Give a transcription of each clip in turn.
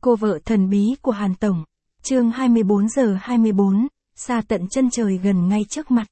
Cô vợ thần bí của Hàn Tổng. Chương 24:24, xa tận chân trời gần ngay trước mặt.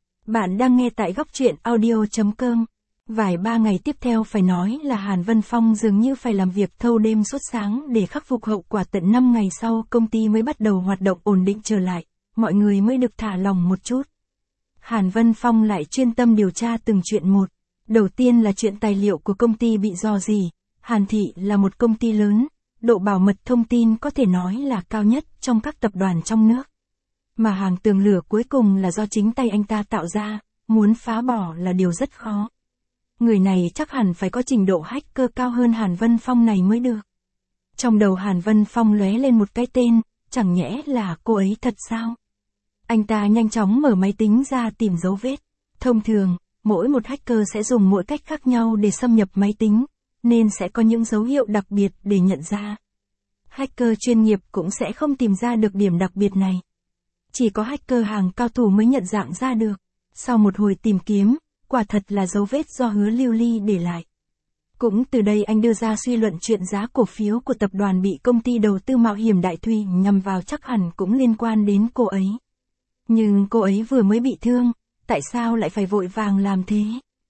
Bạn đang nghe tại góc truyện audio.com. Vài ba ngày tiếp theo phải nói là Hàn Vân Phong dường như phải làm việc thâu đêm suốt sáng để khắc phục hậu quả. Tận 5 ngày sau công ty mới bắt đầu hoạt động ổn định trở lại, mọi người mới được thả lỏng một chút. Hàn Vân Phong lại chuyên tâm điều tra từng chuyện một. Đầu tiên là chuyện tài liệu của công ty bị rò rỉ. Hàn Thị là một công ty lớn, độ bảo mật thông tin có thể nói là cao nhất trong các tập đoàn trong nước. Mà hàng tường lửa cuối cùng là do chính tay anh ta tạo ra, muốn phá bỏ là điều rất khó. Người này chắc hẳn phải có trình độ hacker cao hơn Hàn Vân Phong này mới được. Trong đầu Hàn Vân Phong lóe lên một cái tên, chẳng nhẽ là cô ấy thật sao? Anh ta nhanh chóng mở máy tính ra tìm dấu vết. Thông thường, mỗi một hacker sẽ dùng mỗi cách khác nhau để xâm nhập máy tính, nên sẽ có những dấu hiệu đặc biệt để nhận ra. Hacker chuyên nghiệp cũng sẽ không tìm ra được điểm đặc biệt này. Chỉ có hacker hàng cao thủ mới nhận dạng ra được. Sau một hồi tìm kiếm, quả thật là dấu vết do Hứa Lưu Ly để lại. Cũng từ đây anh đưa ra suy luận chuyện giá cổ phiếu của tập đoàn bị công ty đầu tư mạo hiểm Đại Thùy nhằm vào chắc hẳn cũng liên quan đến cô ấy. Nhưng cô ấy vừa mới bị thương, tại sao lại phải vội vàng làm thế?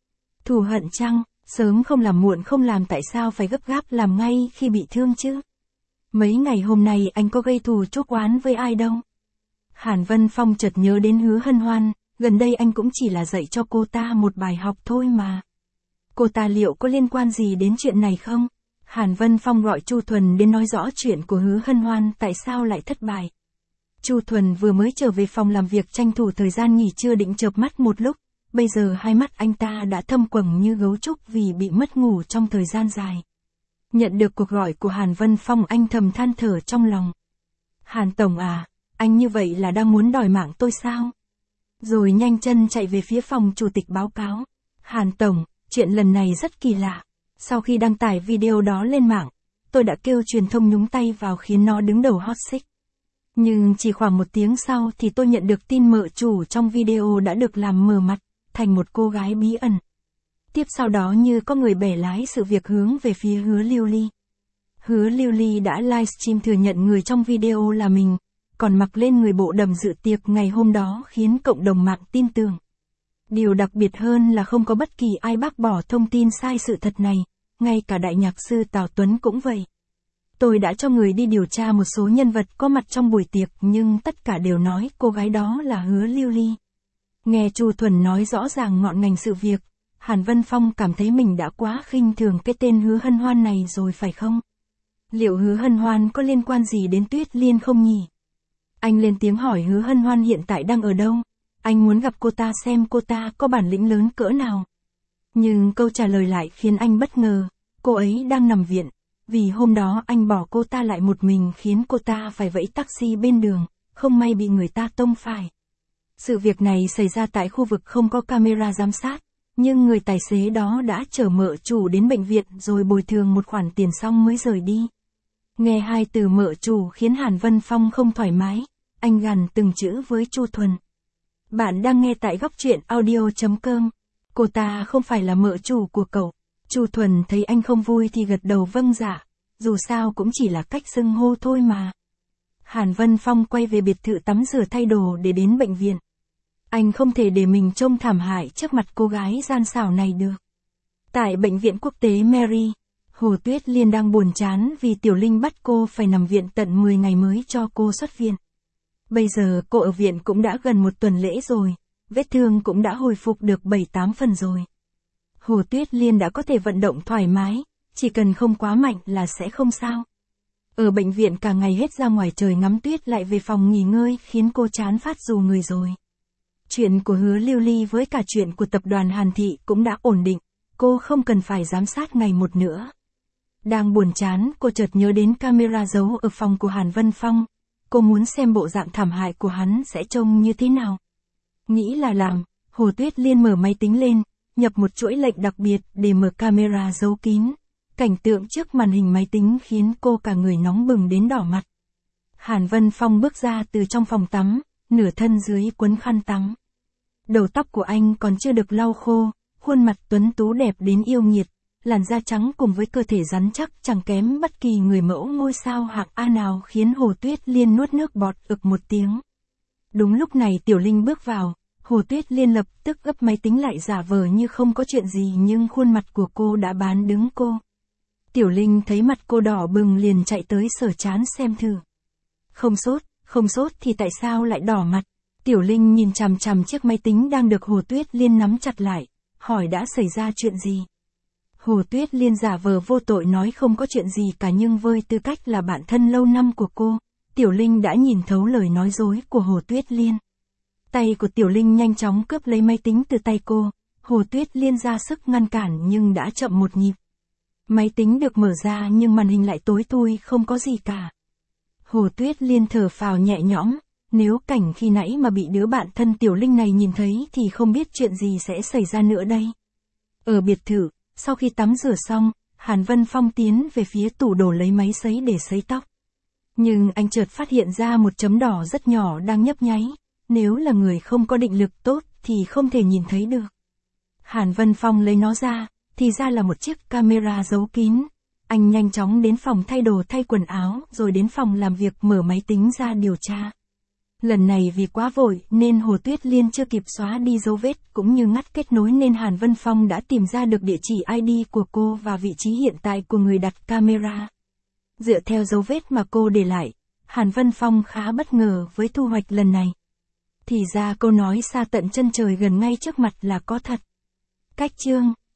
Thù hận chăng? Sớm không làm muộn không làm, tại sao phải gấp gáp làm ngay khi bị thương chứ? Mấy ngày hôm nay anh có gây thù chuốc oán với ai đâu? Hàn Vân Phong chợt nhớ đến Hứa Hân Hoan, gần đây anh cũng chỉ là dạy cho cô ta một bài học thôi mà. Cô ta liệu có liên quan gì đến chuyện này không? Hàn Vân Phong gọi Chu Thuần đến nói rõ chuyện của Hứa Hân Hoan tại sao lại thất bại. Chu Thuần vừa mới trở về phòng làm việc tranh thủ thời gian nghỉ trưa định chợp mắt một lúc, bây giờ hai mắt anh ta đã thâm quầng như gấu trúc vì bị mất ngủ trong thời gian dài. Nhận được cuộc gọi của Hàn Vân Phong, anh thầm than thở trong lòng. Hàn Tổng à, anh như vậy là đang muốn đòi mạng tôi sao? Rồi nhanh chân chạy về phía phòng chủ tịch báo cáo. Hàn Tổng, chuyện lần này rất kỳ lạ. Sau khi đăng tải video đó lên mạng, tôi đã kêu truyền thông nhúng tay vào khiến nó đứng đầu hot search. Nhưng chỉ khoảng 1 tiếng sau thì tôi nhận được tin mợ chủ trong video đã được làm mờ mặt thành một cô gái bí ẩn. Tiếp sau đó như có người bẻ lái sự việc hướng về phía Hứa Lưu Ly. Hứa Lưu Ly đã livestream thừa nhận người trong video là mình, còn mặc lên người bộ đầm dự tiệc ngày hôm đó khiến cộng đồng mạng tin tưởng. Điều đặc biệt hơn là không có bất kỳ ai bác bỏ thông tin sai sự thật này, ngay cả đại nhạc sư Tào Tuấn cũng vậy. Tôi đã cho người đi điều tra một số nhân vật có mặt trong buổi tiệc nhưng tất cả đều nói cô gái đó là Hứa Lưu Ly. Nghe Chu Thuần nói rõ ràng ngọn ngành sự việc, Hàn Vân Phong cảm thấy mình đã quá khinh thường cái tên Hứa Hân Hoan này rồi phải không? Liệu Hứa Hân Hoan có liên quan gì đến Tuyết Liên không nhỉ? Anh lên tiếng hỏi Hứa Hân Hoan hiện tại đang ở đâu? Anh muốn gặp cô ta xem cô ta có bản lĩnh lớn cỡ nào. Nhưng câu trả lời lại khiến anh bất ngờ, cô ấy đang nằm viện. Vì hôm đó anh bỏ cô ta lại một mình khiến cô ta phải vẫy taxi bên đường, không may bị người ta tông phải. Sự việc này xảy ra tại khu vực không có camera giám sát, nhưng người tài xế đó đã chở mợ chủ đến bệnh viện rồi bồi thường một khoản tiền xong mới rời đi. Nghe hai từ mợ chủ khiến Hàn Vân Phong không thoải mái, anh gằn từng chữ với Chu Thuần. Bạn đang nghe tại góc truyện audio.com. Cô ta không phải là mợ chủ của cậu. Chu Thuần thấy anh không vui thì gật đầu vâng dạ, dù sao cũng chỉ là cách xưng hô thôi mà. Hàn Vân Phong quay về biệt thự tắm rửa thay đồ để đến bệnh viện. Anh không thể để mình trông thảm hại trước mặt cô gái gian xảo này được. Tại bệnh viện quốc tế Mary, Hồ Tuyết Liên đang buồn chán vì Tiểu Linh bắt cô phải nằm viện tận 10 ngày mới cho cô xuất viện. Bây giờ cô ở viện cũng đã gần 1 tuần lễ rồi, vết thương cũng đã hồi phục được 7-8 phần rồi. Hồ Tuyết Liên đã có thể vận động thoải mái, chỉ cần không quá mạnh là sẽ không sao. Ở bệnh viện cả ngày hết ra ngoài trời ngắm tuyết lại về phòng nghỉ ngơi khiến cô chán phát dù người rồi. Chuyện của Hứa Lưu Ly với cả chuyện của tập đoàn Hàn Thị cũng đã ổn định, cô không cần phải giám sát ngày một nữa. Đang buồn chán, cô chợt nhớ đến camera giấu ở phòng của Hàn Vân Phong, cô muốn xem bộ dạng thảm hại của hắn sẽ trông như thế nào. Nghĩ là làm, Hồ Tuyết Liên mở máy tính lên, nhập một chuỗi lệnh đặc biệt để mở camera giấu kín. Cảnh tượng trước màn hình máy tính khiến cô cả người nóng bừng đến đỏ mặt. Hàn Vân Phong bước ra từ trong phòng tắm, nửa thân dưới quấn khăn tắm. Đầu tóc của anh còn chưa được lau khô, khuôn mặt tuấn tú đẹp đến yêu nghiệt, làn da trắng cùng với cơ thể rắn chắc chẳng kém bất kỳ người mẫu ngôi sao hạng A nào khiến Hồ Tuyết Liên nuốt nước bọt ực một tiếng. Đúng lúc này Tiểu Linh bước vào, Hồ Tuyết Liên lập tức gấp máy tính lại giả vờ như không có chuyện gì nhưng khuôn mặt của cô đã bán đứng cô. Tiểu Linh thấy mặt cô đỏ bừng liền chạy tới sờ trán xem thử. Không sốt thì tại sao lại đỏ mặt? Tiểu Linh nhìn chằm chằm chiếc máy tính đang được Hồ Tuyết Liên nắm chặt lại, hỏi đã xảy ra chuyện gì? Hồ Tuyết Liên giả vờ vô tội nói không có chuyện gì cả nhưng với tư cách là bạn thân lâu năm của cô, Tiểu Linh đã nhìn thấu lời nói dối của Hồ Tuyết Liên. Tay của Tiểu Linh nhanh chóng cướp lấy máy tính từ tay cô, Hồ Tuyết Liên ra sức ngăn cản nhưng đã chậm một nhịp. Máy tính được mở ra nhưng màn hình lại tối thui không có gì cả. Hồ Tuyết Liên thở phào nhẹ nhõm, nếu cảnh khi nãy mà bị đứa bạn thân Tiểu Linh này nhìn thấy thì không biết chuyện gì sẽ xảy ra nữa đây. Ở biệt thự, sau khi tắm rửa xong, Hàn Vân Phong tiến về phía tủ đồ lấy máy sấy để sấy tóc. Nhưng anh chợt phát hiện ra một chấm đỏ rất nhỏ đang nhấp nháy, nếu là người không có định lực tốt thì không thể nhìn thấy được. Hàn Vân Phong lấy nó ra, thì ra là một chiếc camera giấu kín. Anh nhanh chóng đến phòng thay đồ thay quần áo rồi đến phòng làm việc mở máy tính ra điều tra. Lần này vì quá vội nên Hồ Tuyết Liên chưa kịp xóa đi dấu vết cũng như ngắt kết nối nên Hàn Vân Phong đã tìm ra được địa chỉ ID của cô và vị trí hiện tại của người đặt camera. Dựa theo dấu vết mà cô để lại, Hàn Vân Phong khá bất ngờ với thu hoạch lần này. Thì ra câu nói xa tận chân trời gần ngay trước mặt là có thật. Cách chương